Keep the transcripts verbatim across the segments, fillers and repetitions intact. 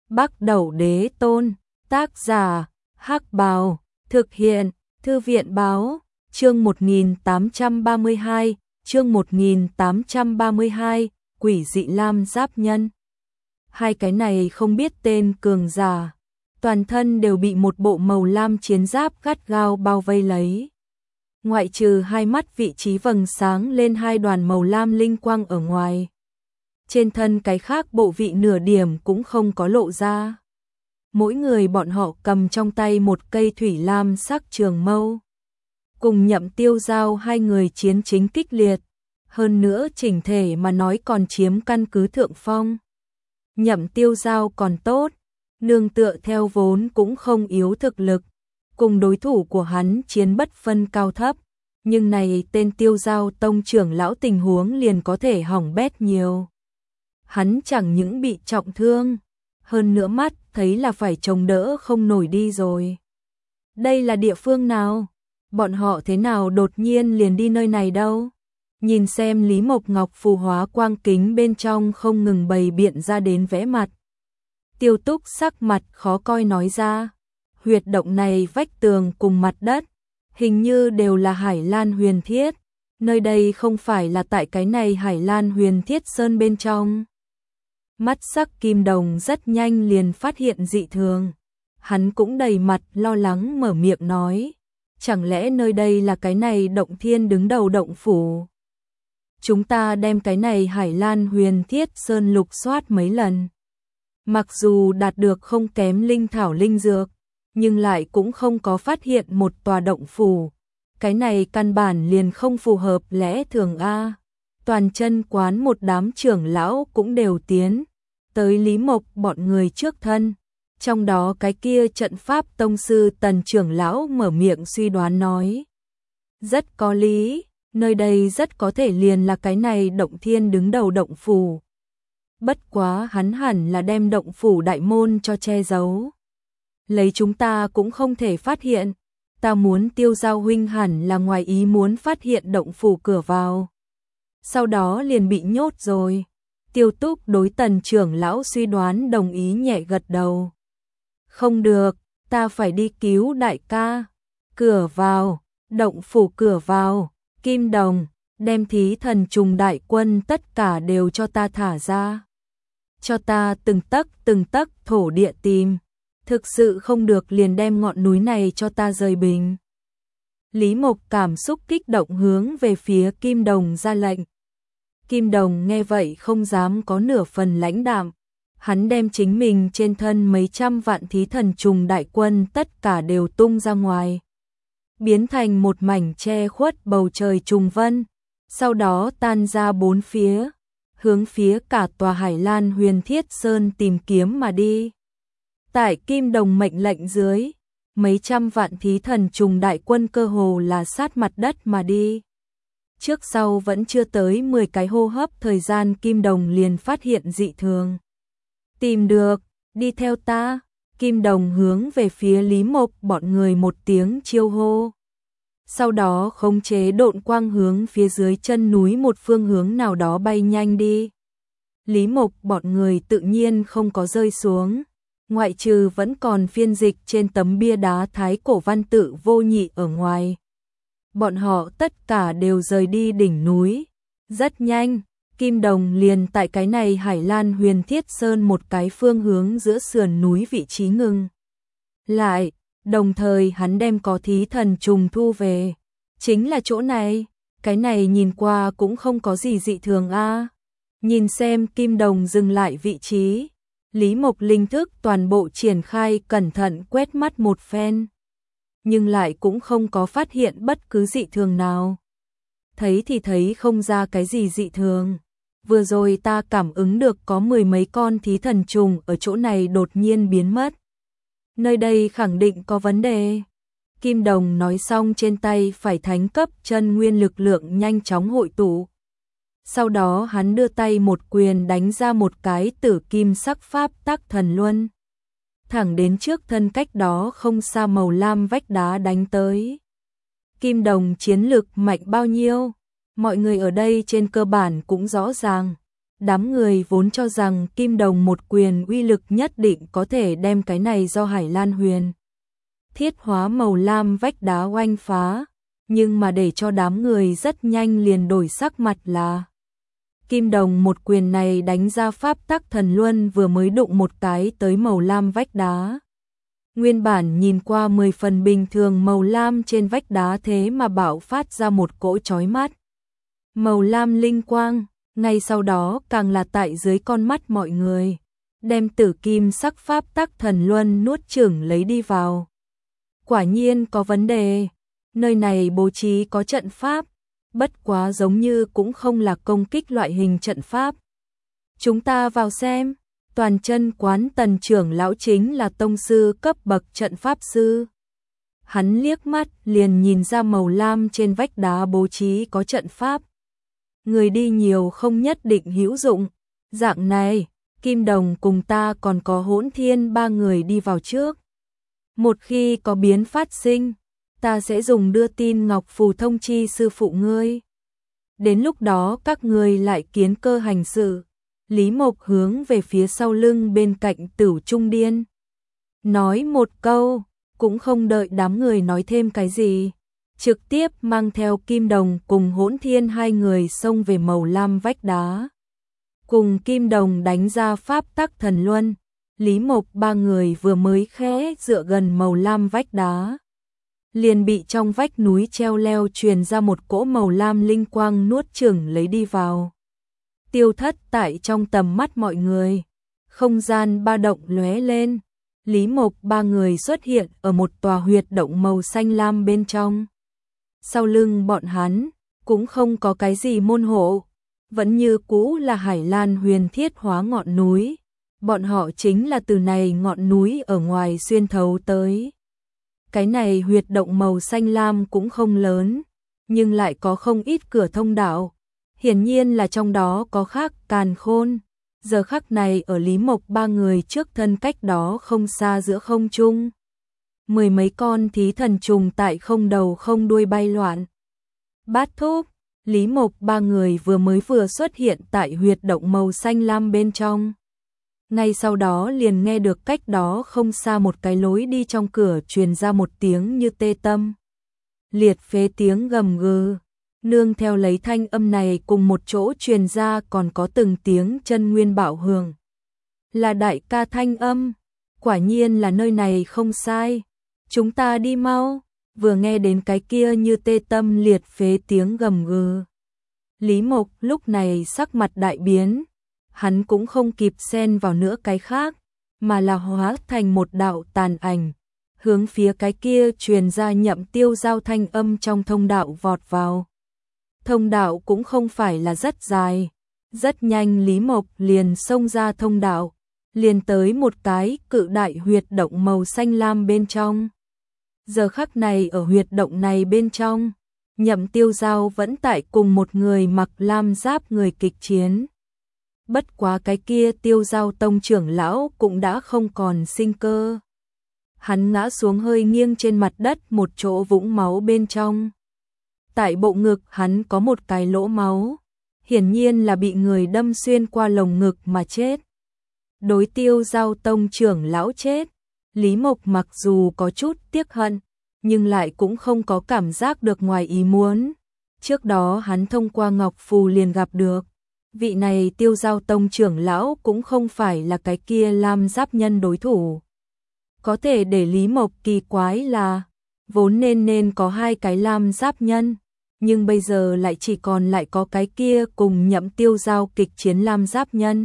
Bắc Đẩu Đế Tôn, tác giả, Hắc Bào, thực hiện, Thư viện Báo, chương một nghìn tám trăm ba mươi hai, chương một nghìn tám trăm ba mươi hai, Quỷ dị lam giáp nhân. Hai cái này không biết tên cường giả, toàn thân đều bị một bộ màu lam chiến giáp gắt gao bao vây lấy. Ngoại trừ hai mắt vị trí vầng sáng lên hai đoàn màu lam linh quang ở ngoài. Trên thân cái khác bộ vị nửa điểm cũng không có lộ ra. Mỗi người bọn họ cầm trong tay một cây thủy lam sắc trường mâu. Cùng Nhậm Tiêu Giao hai người chiến chính kích liệt. Hơn nữa chỉnh thể mà nói còn chiếm căn cứ thượng phong. Nhậm Tiêu Giao còn tốt, nương tựa theo vốn cũng không yếu thực lực. Cùng đối thủ của hắn chiến bất phân cao thấp. Nhưng này tên Tiêu Giao tông trưởng lão tình huống liền có thể hỏng bét nhiều. Hắn chẳng những bị trọng thương, hơn nữa mắt thấy là phải chống đỡ không nổi đi rồi. Đây là địa phương nào? Bọn họ thế nào đột nhiên liền đi nơi này đâu? Nhìn xem Lý Mộc Ngọc phù hóa quang kính bên trong không ngừng bày biện ra đến vẽ mặt. Tiêu Túc sắc mặt khó coi nói ra, huyệt động này vách tường cùng mặt đất, hình như đều là Hải Lan Huyền Thiết, nơi đây không phải là tại cái này Hải Lan Huyền Thiết Sơn bên trong. Mắt sắc Kim Đồng rất nhanh liền phát hiện dị thường, hắn cũng đầy mặt lo lắng mở miệng nói, chẳng lẽ nơi đây là cái này động thiên đứng đầu động phủ? Chúng ta đem cái này Hải Lan Huyền Thiết Sơn lục soát mấy lần. Mặc dù đạt được không kém linh thảo linh dược, nhưng lại cũng không có phát hiện một tòa động phủ. Cái này căn bản liền không phù hợp lẽ thường a. Toàn chân quán một đám trưởng lão cũng đều tiến tới Lý Mộc bọn người trước thân. Trong đó cái kia trận pháp tông sư Tần trưởng lão mở miệng suy đoán nói. Rất có lý, nơi đây rất có thể liền là cái này động thiên đứng đầu động phủ. Bất quá hắn hẳn là đem động phủ đại môn cho che giấu. Lấy chúng ta cũng không thể phát hiện, ta muốn Tiêu Giao huynh hẳn là ngoài ý muốn phát hiện động phủ cửa vào. Sau đó liền bị nhốt rồi. Tiêu Túc đối Tần trưởng lão suy đoán đồng ý nhẹ gật đầu. Không được, ta phải đi cứu đại ca. Cửa vào, động phủ cửa vào, Kim Đồng, đem thí thần trùng đại quân tất cả đều cho ta thả ra. Cho ta từng tấc từng tấc thổ địa tìm. Thực sự không được liền đem ngọn núi này cho ta rời bình. Lý Mộc cảm xúc kích động hướng về phía Kim Đồng ra lệnh. Kim Đồng nghe vậy không dám có nửa phần lãnh đạm. Hắn đem chính mình trên thân mấy trăm vạn thí thần trùng đại quân tất cả đều tung ra ngoài. Biến thành một mảnh che khuất bầu trời trùng vân. Sau đó tan ra bốn phía. Hướng phía cả tòa Hải Lan Huyền Thiết Sơn tìm kiếm mà đi. Tại Kim Đồng mệnh lệnh dưới, mấy trăm vạn thí thần trùng đại quân cơ hồ là sát mặt đất mà đi. Trước sau vẫn chưa tới mười cái hô hấp thời gian Kim Đồng liền phát hiện dị thường. Tìm được, đi theo ta. Kim Đồng hướng về phía Lý Mộc bọn người một tiếng chiêu hô. Sau đó khống chế độn quang hướng phía dưới chân núi một phương hướng nào đó bay nhanh đi. Lý Mộc bọn người tự nhiên không có rơi xuống. Ngoại trừ vẫn còn phiên dịch trên tấm bia đá thái cổ văn tự vô nhị ở ngoài. Bọn họ tất cả đều rời đi đỉnh núi. Rất nhanh, Kim Đồng liền tại cái này Hải Lan Huyền Thiết Sơn một cái phương hướng giữa sườn núi vị trí ngừng lại, đồng thời hắn đem có thí thần trùng thu về. Chính là chỗ này, cái này nhìn qua cũng không có gì dị thường a. Nhìn xem Kim Đồng dừng lại vị trí. Lý Mộc linh thức toàn bộ triển khai cẩn thận quét mắt một phen. Nhưng lại cũng không có phát hiện bất cứ dị thường nào. Thấy thì thấy không ra cái gì dị thường. Vừa rồi ta cảm ứng được có mười mấy con thí thần trùng ở chỗ này đột nhiên biến mất. Nơi đây khẳng định có vấn đề. Kim Đồng nói xong trên tay phải thánh cấp chân nguyên lực lượng nhanh chóng hội tụ. Sau đó hắn đưa tay một quyền đánh ra một cái tử kim sắc pháp tắc thần luân. Thẳng đến trước thân cách đó không xa màu lam vách đá đánh tới. Kim Đồng chiến lực mạnh bao nhiêu? Mọi người ở đây trên cơ bản cũng rõ ràng. Đám người vốn cho rằng kim đồng một quyền uy lực nhất định có thể đem cái này do Hải Lan Huyền thiết hóa màu lam vách đá oanh phá, nhưng mà để cho đám người rất nhanh liền đổi sắc mặt là kim đồng một quyền này đánh ra pháp tắc thần luân vừa mới đụng một cái tới màu lam vách đá. Nguyên bản nhìn qua mười phần bình thường màu lam trên vách đá thế mà bạo phát ra một cỗ chói mắt màu lam linh quang, ngay sau đó càng là tại dưới con mắt mọi người, đem tử kim sắc pháp tắc thần luân nuốt chửng lấy đi vào. Quả nhiên có vấn đề, nơi này bố trí có trận pháp, bất quá giống như cũng không là công kích loại hình trận pháp. Chúng ta vào xem, toàn chân quán Tần trưởng lão chính là tông sư cấp bậc trận pháp sư. Hắn liếc mắt liền nhìn ra màu lam trên vách đá bố trí có trận pháp. Người đi nhiều không nhất định hữu dụng, dạng này, kim đồng cùng ta còn có Hỗn Thiên ba người đi vào trước. Một khi có biến phát sinh, ta sẽ dùng đưa tin ngọc phù thông chi sư phụ ngươi. Đến lúc đó các ngươi lại kiến cơ hành sự. Lý Mộc hướng về phía sau lưng bên cạnh Tửu Trung Điên. Nói một câu, cũng không đợi đám người nói thêm cái gì. Trực tiếp mang theo Kim Đồng cùng Hỗn Thiên hai người xông về màu lam vách đá. Cùng Kim Đồng đánh ra pháp tắc thần luân. Lý Mộc ba người vừa mới khẽ dựa gần màu lam vách đá, liền bị trong vách núi treo leo truyền ra một cỗ màu lam linh quang nuốt chửng lấy đi vào. Tiêu thất tại trong tầm mắt mọi người, không gian ba động lóe lên, Lý Mộc ba người xuất hiện ở một tòa huyệt động màu xanh lam bên trong. Sau lưng bọn hắn, cũng không có cái gì môn hộ, vẫn như cũ là Hải Lan Huyền thiết hóa ngọn núi. Bọn họ chính là từ này ngọn núi ở ngoài xuyên thấu tới. Cái này huyệt động màu xanh lam cũng không lớn, nhưng lại có không ít cửa thông đạo. Hiển nhiên là trong đó có khác càn khôn. Giờ khắc này ở Lý Mộc ba người trước thân cách đó không xa giữa không trung. Mười mấy con thí thần trùng tại không đầu không đuôi bay loạn. Bát thúc, Lý Mộc ba người vừa mới vừa xuất hiện tại huyệt động màu xanh lam bên trong. Ngay sau đó liền nghe được cách đó không xa một cái lối đi trong cửa truyền ra một tiếng như tê tâm. Liệt phế tiếng gầm gừ, nương theo lấy thanh âm này cùng một chỗ truyền ra còn có từng tiếng chân nguyên bạo hưởng. Là đại ca thanh âm, quả nhiên là nơi này không sai, chúng ta đi mau, vừa nghe đến cái kia như tê tâm liệt phế tiếng gầm gừ. Lý Mộc lúc này sắc mặt đại biến. Hắn cũng không kịp xen vào nữa cái khác, mà là hóa thành một đạo tàn ảnh, hướng phía cái kia truyền ra Nhậm Tiêu Giao thanh âm trong thông đạo vọt vào. Thông đạo cũng không phải là rất dài, rất nhanh Lý Mộc liền xông ra thông đạo, liền tới một cái cự đại huyệt động màu xanh lam bên trong. Giờ khắc này ở huyệt động này bên trong, Nhậm Tiêu Giao vẫn tại cùng một người mặc lam giáp người kịch chiến. Bất quá cái kia Tiêu Giao tông trưởng lão cũng đã không còn sinh cơ. Hắn ngã xuống hơi nghiêng trên mặt đất một chỗ vũng máu bên trong. Tại bộ ngực hắn có một cái lỗ máu, hiển nhiên là bị người đâm xuyên qua lồng ngực mà chết. Đối Tiêu Giao tông trưởng lão chết, Lý Mộc mặc dù có chút tiếc hận, nhưng lại cũng không có cảm giác được ngoài ý muốn. Trước đó hắn thông qua Ngọc Phù liền gặp được. Vị này Tiêu Giao tông trưởng lão cũng không phải là cái kia lam giáp nhân đối thủ. Có thể để Lý Mộc kỳ quái là, vốn nên nên có hai cái lam giáp nhân, nhưng bây giờ lại chỉ còn lại có cái kia cùng Nhậm Tiêu Giao kịch chiến lam giáp nhân.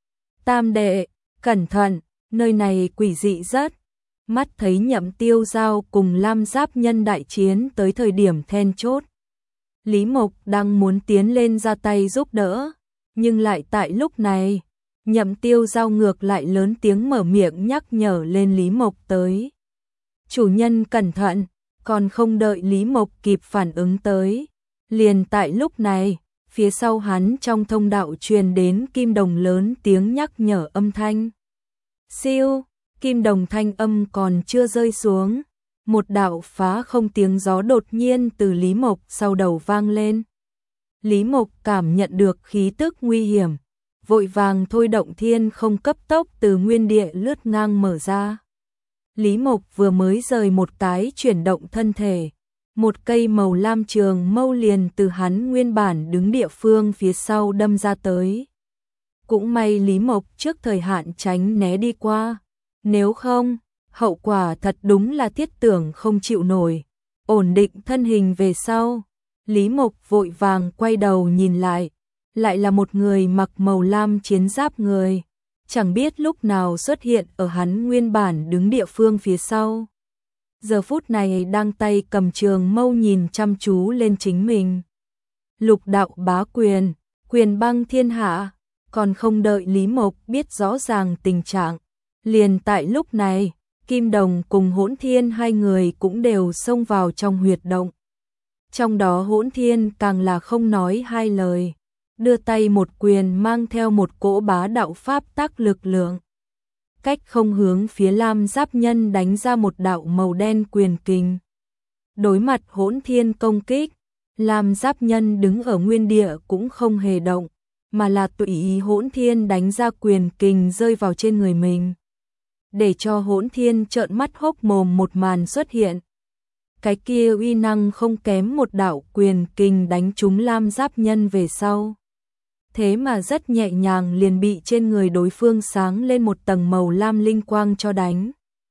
Tam đệ, cẩn thận, nơi này quỷ dị rất. Mắt thấy Nhậm Tiêu Giao cùng lam giáp nhân đại chiến tới thời điểm then chốt. Lý Mộc đang muốn tiến lên ra tay giúp đỡ. Nhưng lại tại lúc này, Nhậm Tiêu Giao ngược lại lớn tiếng mở miệng nhắc nhở lên Lý Mộc tới. Chủ nhân cẩn thận, còn không đợi Lý Mộc kịp phản ứng tới. Liền tại lúc này, phía sau hắn trong thông đạo truyền đến kim đồng lớn tiếng nhắc nhở âm thanh. Siêu, kim đồng thanh âm còn chưa rơi xuống. Một đạo phá không tiếng gió đột nhiên từ Lý Mộc sau đầu vang lên. Lý Mộc cảm nhận được khí tức nguy hiểm, vội vàng thôi động thiên không cấp tốc từ nguyên địa lướt ngang mở ra. Lý Mộc vừa mới rời một cái chuyển động thân thể, một cây màu lam trường mâu liền từ hắn nguyên bản đứng địa phương phía sau đâm ra tới. Cũng may Lý Mộc trước thời hạn tránh né đi qua, nếu không, hậu quả thật đúng là thiết tưởng không chịu nổi. Ổn định thân hình về sau, Lý Mộc vội vàng quay đầu nhìn lại, lại là một người mặc màu lam chiến giáp người, chẳng biết lúc nào xuất hiện ở hắn nguyên bản đứng địa phương phía sau. Giờ phút này đang tay cầm trường mâu nhìn chăm chú lên chính mình. Lục đạo bá quyền, quyền băng thiên hạ, còn không đợi Lý Mộc biết rõ ràng tình trạng. Liền tại lúc này, Kim Đồng cùng Hỗn Thiên hai người cũng đều xông vào trong huyệt động. Trong đó Hỗn Thiên càng là không nói hai lời, đưa tay một quyền mang theo một cỗ bá đạo pháp tắc lực lượng. Cách không hướng phía Lam Giáp Nhân đánh ra một đạo màu đen quyền kình. Đối mặt Hỗn Thiên công kích, Lam Giáp Nhân đứng ở nguyên địa cũng không hề động, mà là tùy ý Hỗn Thiên đánh ra quyền kình rơi vào trên người mình. Để cho Hỗn Thiên trợn mắt hốc mồm một màn xuất hiện. Cái kia uy năng không kém một đạo quyền kình đánh trúng Lam Giáp Nhân về sau. Thế mà rất nhẹ nhàng liền bị trên người đối phương sáng lên một tầng màu lam linh quang cho đánh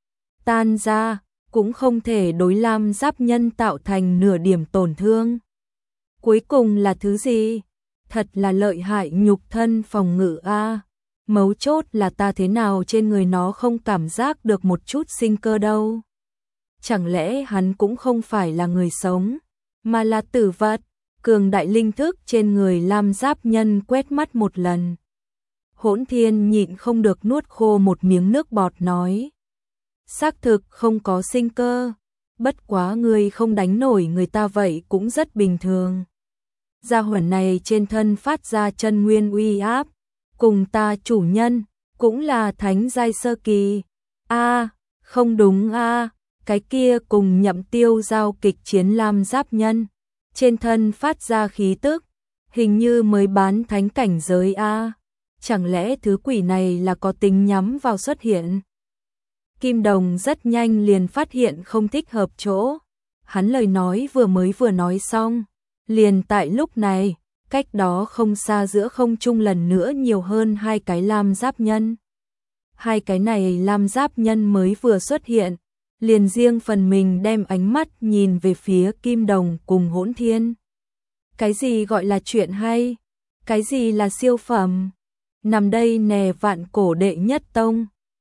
tan ra, cũng không thể đối Lam Giáp Nhân tạo thành nửa điểm tổn thương. Cuối cùng là thứ gì? Thật là lợi hại nhục thân phòng ngự a. Mấu chốt là ta thế nào trên người nó không cảm giác được một chút sinh cơ đâu. Chẳng lẽ hắn cũng không phải là người sống, mà là tử vật? Cường đại linh thức trên người Lam Giáp Nhân quét mắt một lần. Hỗn Thiên nhịn không được nuốt khô một miếng nước bọt nói. Xác thực không có sinh cơ, bất quá người không đánh nổi người ta vậy cũng rất bình thường. Gia hỏa này trên thân phát ra chân nguyên uy áp, cùng ta chủ nhân, cũng là thánh giai sơ kỳ. A, không đúng a, cái kia cùng Nhậm Tiêu giao kịch chiến Lam Giáp Nhân, trên thân phát ra khí tức, hình như mới bán thánh cảnh giới a. Chẳng lẽ thứ quỷ này là có tính nhắm vào xuất hiện? Kim Đồng rất nhanh liền phát hiện không thích hợp chỗ. Hắn lời nói vừa mới vừa nói xong, liền tại lúc này, cách đó không xa giữa không trung lần nữa nhiều hơn hai cái Lam Giáp Nhân. Hai cái này Lam Giáp Nhân mới vừa xuất hiện, liền riêng phần mình đem ánh mắt nhìn về phía Kim Đồng cùng Hỗn Thiên. Cái gì gọi là chuyện hay? Cái gì là siêu phẩm? Nằm đây nè vạn cổ đệ nhất tông,